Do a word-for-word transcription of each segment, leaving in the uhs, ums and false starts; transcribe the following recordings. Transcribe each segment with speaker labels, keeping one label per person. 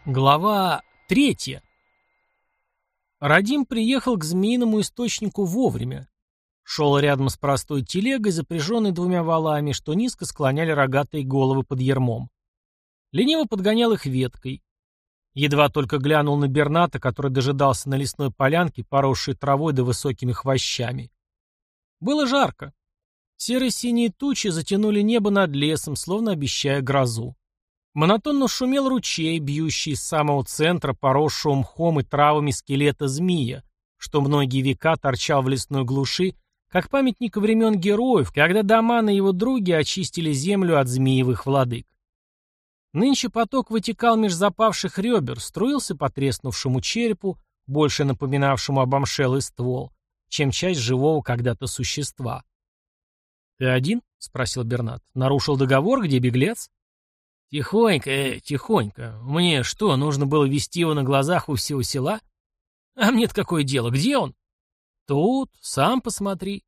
Speaker 1: Глава третья. Радим приехал к змеиному источнику вовремя. Шел рядом с простой телегой, запряженной двумя валами, что низко склоняли рогатые головы под ярмом. Лениво подгонял их веткой. Едва только глянул на Берната, который дожидался на лесной полянке, поросшей травой да высокими хвощами. Было жарко. Серо-синие тучи затянули небо над лесом, словно обещая грозу. Монотонно шумел ручей, бьющий из самого центра, поросшего мхом и травами скелета змея, что многие века торчал в лесной глуши, как памятник времен героев, когда Даман и его други очистили землю от змеевых владык. Нынче поток вытекал меж запавших ребер, струился по треснувшему черепу, больше напоминавшему обомшелый ствол, чем часть живого когда-то существа. «Ты один?» — спросил Бернат. «Нарушил договор, где беглец?» «Тихонько, э, тихонько. Мне что, нужно было вести его на глазах у всего села? А мне-то какое дело? Где он?» «Тут. Сам посмотри».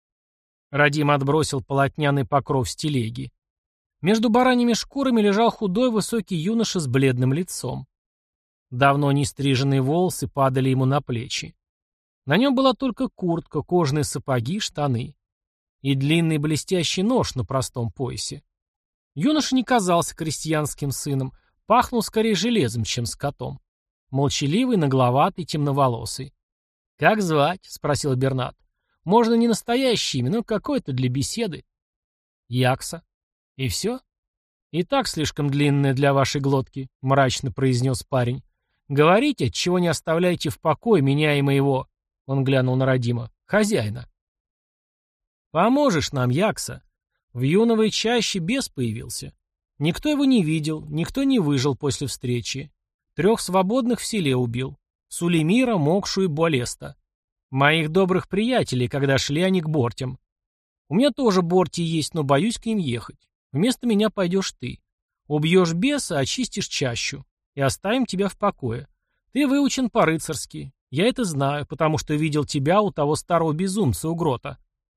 Speaker 1: Радим отбросил полотняный покров с телеги. Между бараньими шкурами лежал худой высокий юноша с бледным лицом. Давно не стриженные волосы падали ему на плечи. На нем была только куртка, кожаные сапоги, штаны. И длинный блестящий нож на простом поясе. Юноша не казался крестьянским сыном, пахнул скорее железом, чем скотом. Молчаливый, нагловатый, темноволосый. «Как звать?» — спросил Бернат. «Можно не настоящее имя, но какое-то для беседы». «Якса». «И все?» «И так слишком длинное для вашей глотки», — мрачно произнес парень. «Говорите, отчего не оставляйте в покое меня и моего», — он глянул на Радима, — «хозяина». «Поможешь нам, Якса?» В юновой чаще бес появился. Никто его не видел, никто не выжил после встречи. Трех свободных в селе убил. Сулеймира, Мокшу и Болеста. Моих добрых приятелей, когда шли они к Бортям. У меня тоже Борти есть, но боюсь к ним ехать. Вместо меня пойдешь ты. Убьешь беса, очистишь чащу. И оставим тебя в покое. Ты выучен по-рыцарски. Я это знаю, потому что видел тебя у того старого безумца у грота.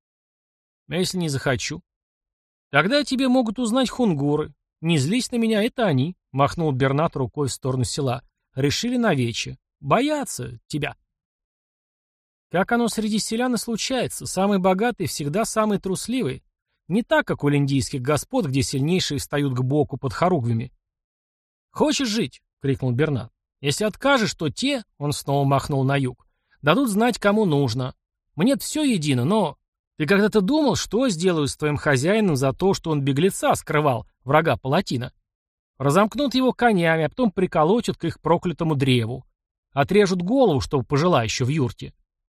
Speaker 1: А если не захочу? Тогда тебе могут узнать хунгуры. Не злись на меня, это они, — махнул Бернат рукой в сторону села. Решили навече. Боятся тебя. Как оно среди селян и случается, самый богатый всегда самый трусливый. Не так, как у линдийских господ, где сильнейшие встают к боку под хоругвями. «Хочешь жить?» — крикнул Бернат. «Если откажешь, то те, — он снова махнул на юг, — дадут знать, кому нужно. Мне-то все едино, но... Ты когда-то думал, что сделаю с твоим хозяином за то, что он беглеца скрывал, врага палатина? Разомкнут его конями, а потом приколотят к их проклятому древу. Отрежут голову, чтобы пожила еще в юрте».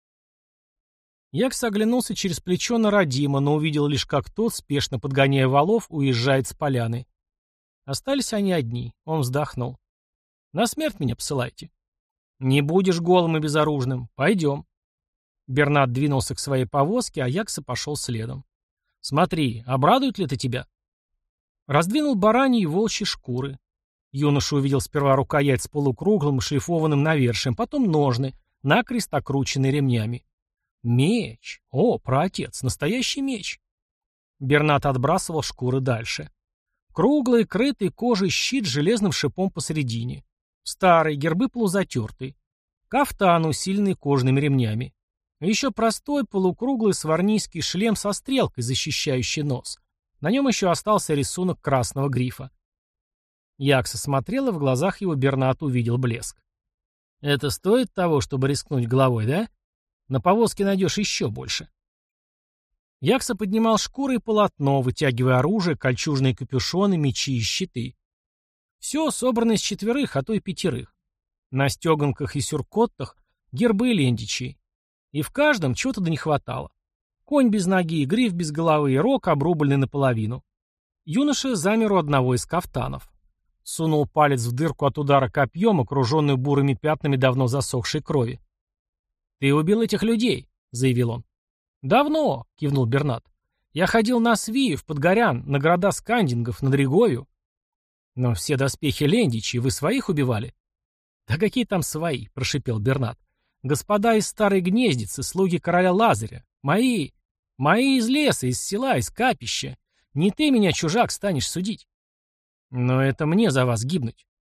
Speaker 1: Якс оглянулся через плечо на Радима, но увидел лишь, как тот, спешно подгоняя валов, уезжает с поляны. Остались они одни. Он вздохнул. «На смерть меня посылайте». «Не будешь голым и безоружным. Пойдем». Бернат двинулся к своей повозке, а Якса пошел следом. «Смотри, обрадует ли это тебя?» Раздвинул бараньи и волчьи шкуры. Юноша увидел сперва рукоять с полукруглым шлифованным навершием, потом ножны, накрест окрученные ремнями. Меч! О, праотец, настоящий меч! Бернат отбрасывал шкуры дальше. Круглый, крытый кожей щит с железным шипом посередине. Старый, гербы полузатертый. Кафтан, усиленный кожаными ремнями. Еще простой полукруглый сварнийский шлем со стрелкой, защищающий нос. На нем еще остался рисунок красного грифа. Якса смотрел, и в глазах его Бернат увидел блеск. «Это стоит того, чтобы рискнуть головой, да? На повозке найдешь еще больше». Якса поднимал шкуры и полотно, вытягивая оружие, кольчужные капюшоны, мечи и щиты. Все собрано из четверых, а то и пятерых. На стеганках и сюркоттах гербы лендичей. И в каждом чего-то да не хватало. Конь без ноги, гриф без головы и рог, обрубленный наполовину. Юноша замер у одного из кафтанов. Сунул палец в дырку от удара копьем, окруженную бурыми пятнами давно засохшей крови. «Ты убил этих людей», — заявил он. «Давно», — кивнул Бернат. «Я ходил на Свию, в Подгорян, на города скандингов, на Дреговию». «Но все доспехи лендичи, вы своих убивали?» «Да какие там свои?» — прошипел Бернат. «Господа из старой гнездицы, слуги короля Лазаря. Мои, мои из леса, из села, из капища. Не ты меня, чужак, станешь судить». «Но это мне за вас гибнуть».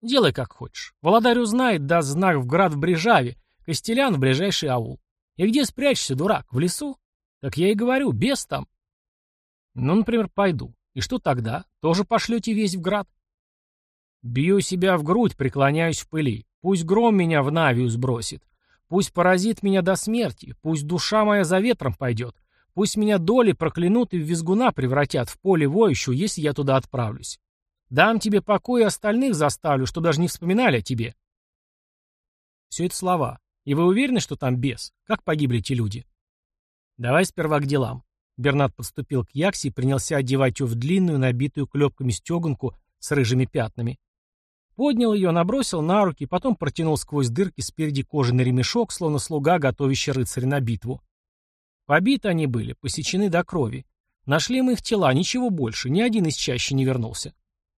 Speaker 1: Делай как хочешь. Володарь узнает, даст знак в град в Брижаве, Костелян в ближайший аул. И где спрячешься, дурак? В лесу? Так я и говорю, бес там. Ну, например, пойду. И что тогда? Тоже пошлете весь в град? Бью себя в грудь, преклоняюсь в пыли. Пусть гром меня в Навию сбросит. Пусть поразит меня до смерти. Пусть душа моя за ветром пойдет. Пусть меня доли проклянут и в визгуна превратят в поле воющую, если я туда отправлюсь. Дам тебе покой и остальных заставлю, что даже не вспоминали о тебе. Все это слова. И вы уверены, что там бес? Как погибли эти люди? Давай сперва к делам. Бернат подступил к Яксе и принялся одевать ее в длинную, набитую клепками стеганку с рыжими пятнами. Поднял ее, набросил на руки, потом протянул сквозь дырки спереди кожаный ремешок, словно слуга, готовящий рыцаря на битву. Побиты они были, посечены до крови. Нашли мы их тела, ничего больше, ни один из чащи не вернулся.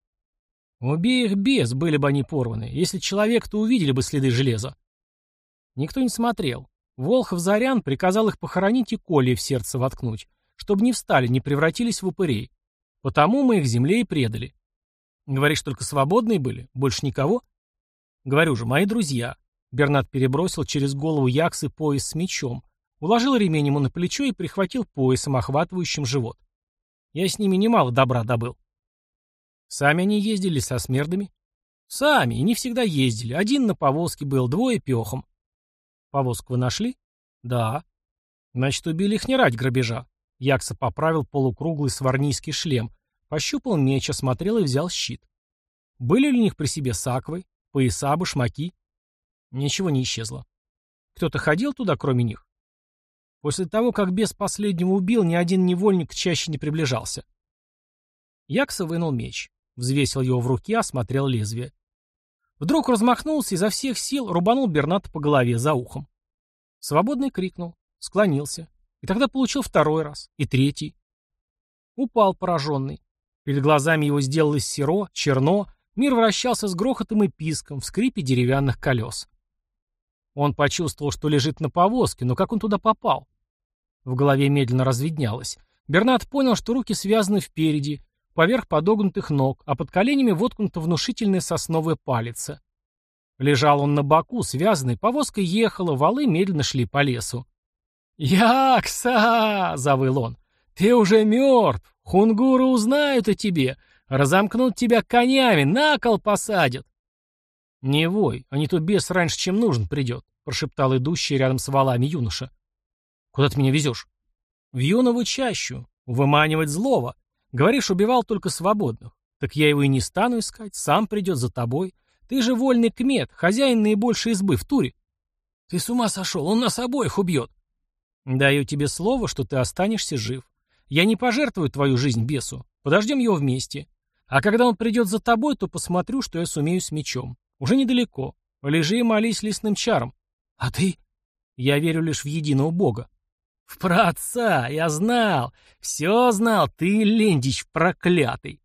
Speaker 1: Убей их без, были бы они порваны. Если человек, то увидели бы следы железа. Никто не смотрел. Волхов-Зарян приказал их похоронить и колья в сердце воткнуть, чтобы не встали, не превратились в упырей. Потому мы их земле и предали. Говоришь, только свободные были? Больше никого? Говорю же, мои друзья. Бернат перебросил через голову Яксы пояс с мечом, уложил ремень ему на плечо и прихватил поясом, охватывающим живот. Я с ними немало добра добыл. Сами они ездили со смердами? Сами, и не всегда ездили. Один на повозке был, двое пехом. Повозку вы нашли? Да. Значит, убили их не ради грабежа. Якса поправил полукруглый сварнийский шлем, пощупал меч, осмотрел и взял щит. Были ли у них при себе саквы, пояса, башмаки? Ничего не исчезло. Кто-то ходил туда, кроме них? После того, как бес последнего убил, ни один невольник чаще не приближался. Якса вынул меч, взвесил его в руке, осмотрел лезвие. Вдруг размахнулся и изо всех сил рубанул Берната по голове за ухом. Свободный крикнул, склонился, и тогда получил второй раз, и третий. Упал пораженный. Перед глазами его сделалось серо, черно, мир вращался с грохотом и писком в скрипе деревянных колес. Он почувствовал, что лежит на повозке, но как он туда попал? В голове медленно разведнялось. Бернат понял, что руки связаны впереди, поверх подогнутых ног, а под коленями воткнута внушительная сосновая палица. Лежал он на боку, связанный, повозка ехала, валы медленно шли по лесу. «Якса!» — завыл он. «Ты уже мертв! Хунгуры узнают о тебе! Разомкнут тебя конями, на кол посадят!» «Не вой, а не то бес раньше, чем нужен, придет», — прошептал идущий рядом с валами юноша. «Куда ты меня везешь?» «В юнову чащу. Выманивать злого. Говоришь, убивал только свободных. Так я его и не стану искать, сам придет за тобой. Ты же вольный кмет, хозяин наибольшей избы в Туре». «Ты с ума сошел, он нас обоих убьет». «Даю тебе слово, что ты останешься жив. Я не пожертвую твою жизнь бесу. Подождем его вместе. А когда он придет за тобой, то посмотрю, что я сумею с мечом. Уже недалеко. Лежи и молись лесным чарам. А ты?» «Я верю лишь в единого Бога». «В праотца! Я знал! Все знал! Ты, лендич проклятый!»